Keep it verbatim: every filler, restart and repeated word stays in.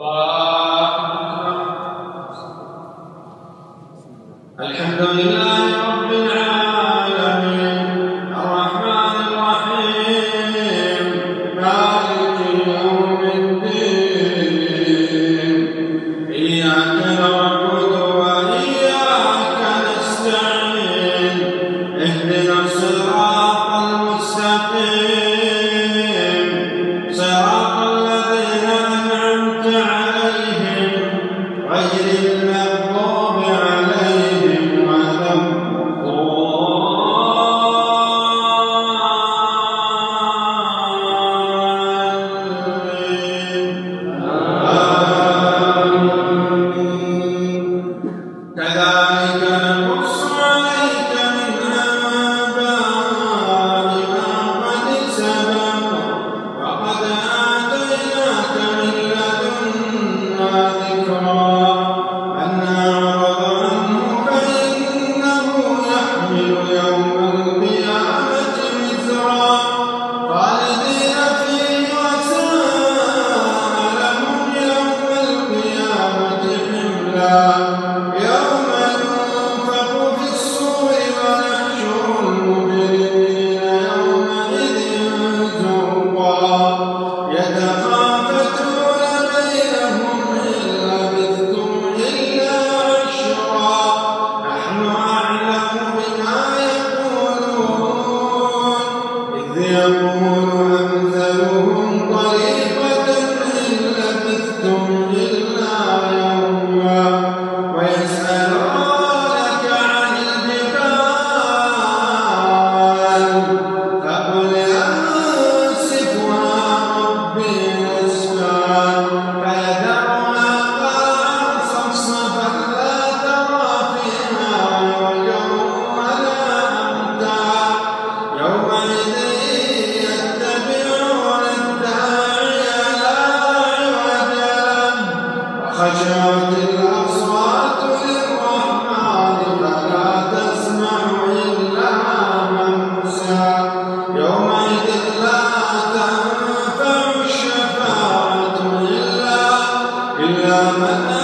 الحمد لله رب العالمين الرحمن الرحيم مالك يوم الدين إياك نعبد وإياك نستعين اهدنا الصراط المستقيم صراط الذين أنعمت عليهم غير المغضوب عليهم ولا الضالين. كذلك نقص عليك من أنباء ما قد سبق وقد آتيناك من لدنا ذكرا من أعرض عنه فإنه يحمل يوم القيامة وزرا خالدين فيه وساء لهم يوم القيامة حملا يوم ينفخ في الصور ونحشر المجرمين يومئذ زرقا يتخافتون بينهم إن لبثتم إلا عشرا نحن أعلم بما يقولون إذ يقول أمثلهم طريقة إن لبثتم إلا يوما ويسألونك عن الجبال فقل ينسفها ربي نسفا فيذرها قاعا صفصفا لا ترى فيها عوجا ولا أمتا يومئذ يتبعون الداعي لا عوج له وخشعت الأصوات للرحمن فلا تسمع إلا همسا يومئذ لا تنفع الشفاعة إلا إلا من